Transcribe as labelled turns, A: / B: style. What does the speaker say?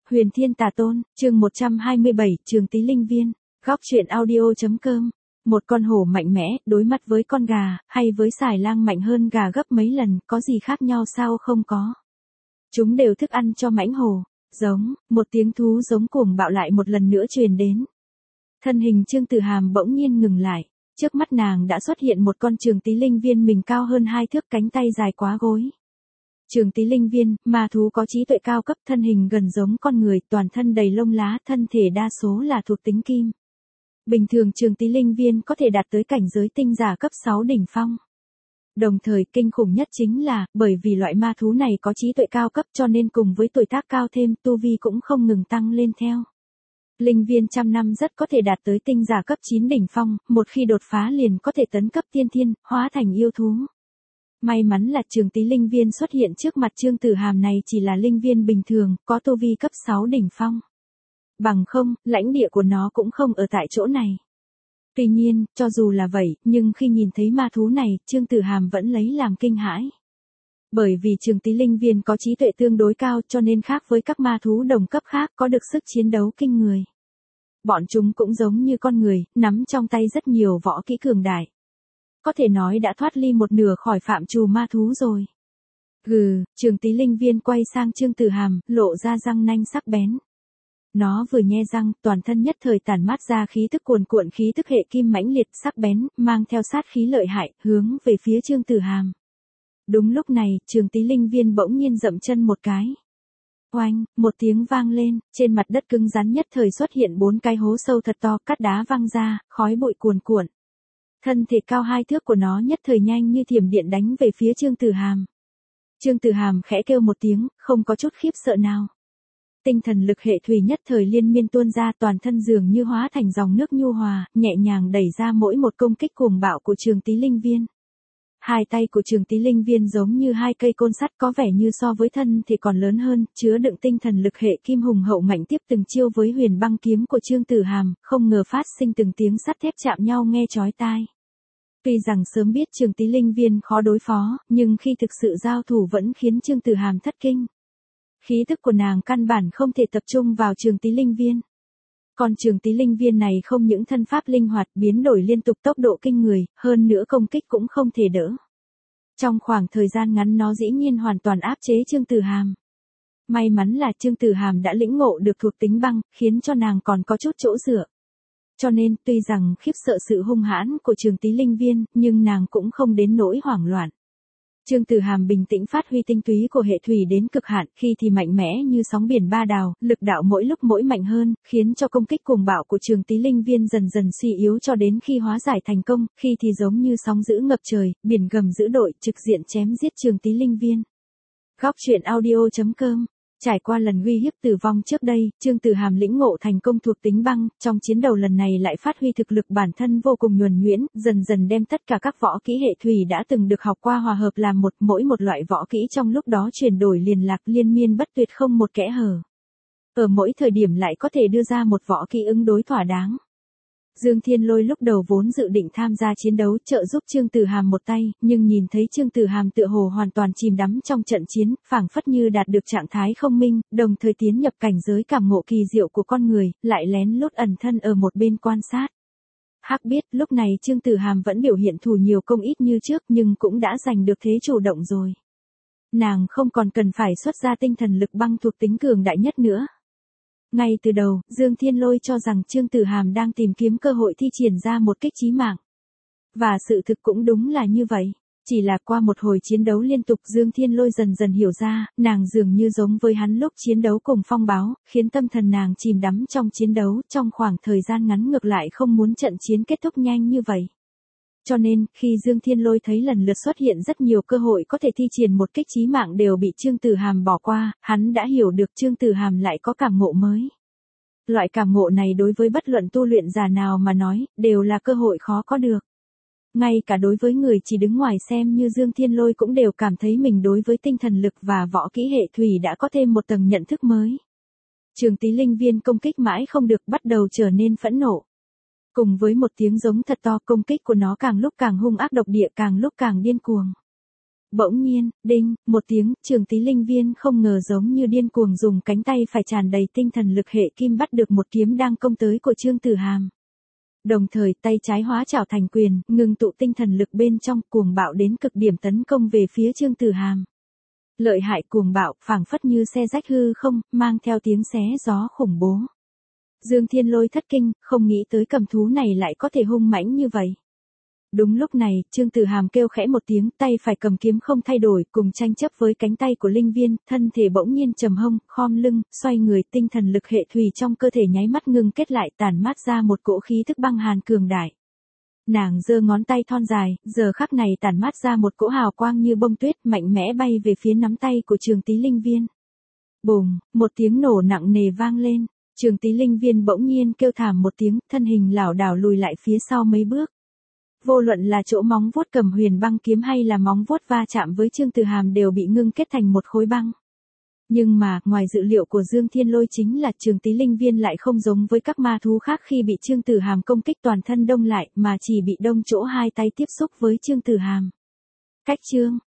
A: Huyền Thiên Tà Tôn, chương 127, Trường Tí Linh Viên, góc truyện audio.com. Một con hổ mạnh mẽ, đối mặt với con gà, hay với xài lang mạnh hơn gà gấp mấy lần, có gì khác nhau sao không có. Chúng đều thức ăn cho mãnh hổ. Giống, một tiếng thú giống cuồng bạo lại một lần nữa truyền đến. Thân hình Trương Tử Hàm bỗng nhiên ngừng lại, trước mắt nàng đã xuất hiện một con Trường Tí Linh Viên mình cao hơn 2 thước, cánh tay dài quá gối. Trường Tí Linh Viên, ma thú có trí tuệ cao cấp, thân hình gần giống con người, toàn thân đầy lông lá, thân thể đa số là thuộc tính kim. Bình thường Trường Tí Linh Viên có thể đạt tới cảnh giới tinh giả cấp 6 đỉnh phong. Đồng thời kinh khủng nhất chính là, bởi vì loại ma thú này có trí tuệ cao cấp cho nên cùng với tuổi tác cao thêm, tu vi cũng không ngừng tăng lên theo. Linh Viên trăm năm rất có thể đạt tới tinh giả cấp 9 đỉnh phong, một khi đột phá liền có thể tấn cấp tiên thiên, hóa thành yêu thú. May mắn là Trường Tí Linh Viên xuất hiện trước mặt Trương Tử Hàm này chỉ là linh viên bình thường, có tu vi cấp 6 đỉnh phong. Bằng không, lãnh địa của nó cũng không ở tại chỗ này. Tuy nhiên, cho dù là vậy, nhưng khi nhìn thấy ma thú này, Trương Tử Hàm vẫn lấy làm kinh hãi. Bởi vì Trường Tí Linh Viên có trí tuệ tương đối cao cho nên khác với các ma thú đồng cấp khác có được sức chiến đấu kinh người. Bọn chúng cũng giống như con người, nắm trong tay rất nhiều võ kỹ cường đại. Có thể nói đã thoát ly một nửa khỏi phạm trù ma thú rồi. Trường Tí Linh Viên quay sang Trương Tử Hàm, lộ ra răng nanh sắc bén. Nó vừa nhe răng, toàn thân nhất thời tản mát ra khí tức cuồn cuộn, khí tức hệ kim mãnh liệt sắc bén, mang theo sát khí lợi hại, hướng về phía Trương Tử Hàm. Đúng lúc này, Trường Tí Linh Viên bỗng nhiên dậm chân một cái. Oanh, một tiếng vang lên, trên mặt đất cứng rắn nhất thời xuất hiện 4 cái hố sâu thật to, cát đá văng ra, khói bụi cuồn cuộn. Thân thể cao 2 thước của nó nhất thời nhanh như thiểm điện đánh về phía Trương Tử Hàm. Trương Tử Hàm khẽ kêu một tiếng, không có chút khiếp sợ nào. Tinh thần lực hệ thủy nhất thời liên miên tuôn ra, toàn thân dường như hóa thành dòng nước nhu hòa, nhẹ nhàng đẩy ra mỗi một công kích cuồng bạo của Trường Tí Linh Viên. Hai tay của Trường Tí Linh Viên giống như 2 cây côn sắt, có vẻ như so với thân thì còn lớn hơn, chứa đựng tinh thần lực hệ kim hùng hậu mạnh, tiếp từng chiêu với huyền băng kiếm của Trương Tử Hàm, không ngờ phát sinh từng tiếng sắt thép chạm nhau nghe chói tai. Tuy rằng sớm biết Trường Tí Linh Viên khó đối phó, nhưng khi thực sự giao thủ vẫn khiến Trương Tử Hàm thất kinh. Khí tức của nàng căn bản không thể tập trung vào Trường Tí Linh Viên. Còn Trường Tí Linh Viên này không những thân pháp linh hoạt, biến đổi liên tục, tốc độ kinh người, hơn nữa công kích cũng không thể đỡ. Trong khoảng thời gian ngắn nó dĩ nhiên hoàn toàn áp chế Trương Tử Hàm. May mắn là Trương Tử Hàm đã lĩnh ngộ được thuộc tính băng, khiến cho nàng còn có chút chỗ dựa. Cho nên, tuy rằng khiếp sợ sự hung hãn của Trường Tí Linh Viên, nhưng nàng cũng không đến nỗi hoảng loạn. Trương Tử Hàm bình tĩnh phát huy tinh túy của hệ thủy đến cực hạn, khi thì mạnh mẽ như sóng biển ba đào, lực đạo mỗi lúc mỗi mạnh hơn, khiến cho công kích cuồng bạo của Trường Tí Linh Viên dần dần suy yếu cho đến khi hóa giải thành công, khi thì giống như sóng dữ ngập trời, biển gầm dữ dội, trực diện chém giết Trường Tí Linh Viên. Góc truyện audio.com. Trải qua lần uy hiếp tử vong trước đây, Trương Tử Hàm lĩnh ngộ thành công thuộc tính băng, trong chiến đầu lần này lại phát huy thực lực bản thân vô cùng nhuần nhuyễn, dần dần đem tất cả các võ kỹ hệ thủy đã từng được học qua hòa hợp làm một, mỗi một loại võ kỹ trong lúc đó chuyển đổi liền lạc, liên miên bất tuyệt, không một kẽ hở. Ở mỗi thời điểm lại có thể đưa ra một võ kỹ ứng đối thỏa đáng. Dương Thiên Lôi lúc đầu vốn dự định tham gia chiến đấu trợ giúp Trương Tử Hàm một tay, nhưng nhìn thấy Trương Tử Hàm tựa hồ hoàn toàn chìm đắm trong trận chiến, phảng phất như đạt được trạng thái không minh, đồng thời tiến nhập cảnh giới cảm ngộ kỳ diệu của con người, lại lén lút ẩn thân ở một bên quan sát. Hắc biết lúc này Trương Tử Hàm vẫn biểu hiện thù nhiều công ít như trước, nhưng cũng đã giành được thế chủ động rồi. Nàng không còn cần phải xuất ra tinh thần lực băng thuộc tính cường đại nhất nữa. Ngay từ đầu, Dương Thiên Lôi cho rằng Trương Tử Hàm đang tìm kiếm cơ hội thi triển ra một kích chí mạng. Và sự thực cũng đúng là như vậy. Chỉ là qua một hồi chiến đấu liên tục, Dương Thiên Lôi dần dần hiểu ra, nàng dường như giống với hắn lúc chiến đấu cùng Phong Báo, khiến tâm thần nàng chìm đắm trong chiến đấu, trong khoảng thời gian ngắn ngược lại không muốn trận chiến kết thúc nhanh như vậy. Cho nên, khi Dương Thiên Lôi thấy lần lượt xuất hiện rất nhiều cơ hội có thể thi triển một kích chí mạng đều bị Trương Tử Hàm bỏ qua, hắn đã hiểu được Trương Tử Hàm lại có cảm ngộ mới. Loại cảm ngộ này đối với bất luận tu luyện giả nào mà nói, đều là cơ hội khó có được. Ngay cả đối với người chỉ đứng ngoài xem như Dương Thiên Lôi cũng đều cảm thấy mình đối với tinh thần lực và võ kỹ hệ thủy đã có thêm một tầng nhận thức mới. Trường Tí Linh Viên công kích mãi không được, bắt đầu trở nên phẫn nộ. Cùng với một tiếng giống thật to, công kích của nó càng lúc càng hung ác độc địa, càng lúc càng điên cuồng. Bỗng nhiên, đinh, một tiếng, Trường Tý Linh Viên không ngờ giống như điên cuồng dùng cánh tay phải tràn đầy tinh thần lực hệ kim bắt được một kiếm đang công tới của Trương Tử Hàm. Đồng thời tay trái hóa chảo thành quyền, ngừng tụ tinh thần lực bên trong, cuồng bạo đến cực điểm tấn công về phía Trương Tử Hàm. Lợi hại cuồng bạo, phảng phất như xe rách hư không, mang theo tiếng xé gió khủng bố. Dương Thiên Lôi thất kinh, không nghĩ tới cầm thú này lại có thể hung mãnh như vậy. Đúng lúc này, Trương Tử Hàm kêu khẽ một tiếng, tay phải cầm kiếm không thay đổi, cùng tranh chấp với cánh tay của Linh Viên, thân thể bỗng nhiên trầm hông, khom lưng, xoay người, tinh thần lực hệ thủy trong cơ thể nháy mắt ngưng kết lại, tản mát ra một cỗ khí thức băng hàn cường đại. Nàng giơ ngón tay thon dài, giờ khắc này tản mát ra một cỗ hào quang như bông tuyết, mạnh mẽ bay về phía nắm tay của Trường Tý Linh Viên. Bùng, một tiếng nổ nặng nề vang lên, Trường Tý Linh Viên bỗng nhiên kêu thảm một tiếng, thân hình lảo đảo lùi lại phía sau mấy bước. Vô luận là chỗ móng vuốt cầm huyền băng kiếm hay là móng vuốt va chạm với Trương Tử Hàm đều bị ngưng kết thành một khối băng. Nhưng mà, ngoài dự liệu của Dương Thiên Lôi chính là Trường Tý Linh Viên lại không giống với các ma thú khác khi bị Trương Tử Hàm công kích toàn thân đông lại, mà chỉ bị đông chỗ hai tay tiếp xúc với Trương Tử Hàm. Cách Trương